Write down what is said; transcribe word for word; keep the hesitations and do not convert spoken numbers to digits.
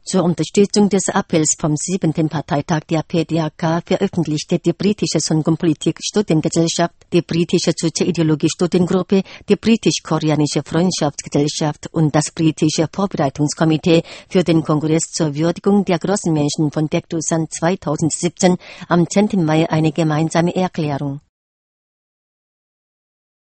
Zur Unterstützung des Appells vom siebten Parteitag der P D A K veröffentlichte die britische Sonderpolitik-Studiengesellschaft, die britische Soziologie-Studiengruppe, die britisch-koreanische Freundschaftsgesellschaft und das britische Vorbereitungskomitee für den Kongress zur Würdigung der großen Menschen von Daegu San zweitausendsiebzehn am zehnten Mai eine gemeinsame Erklärung.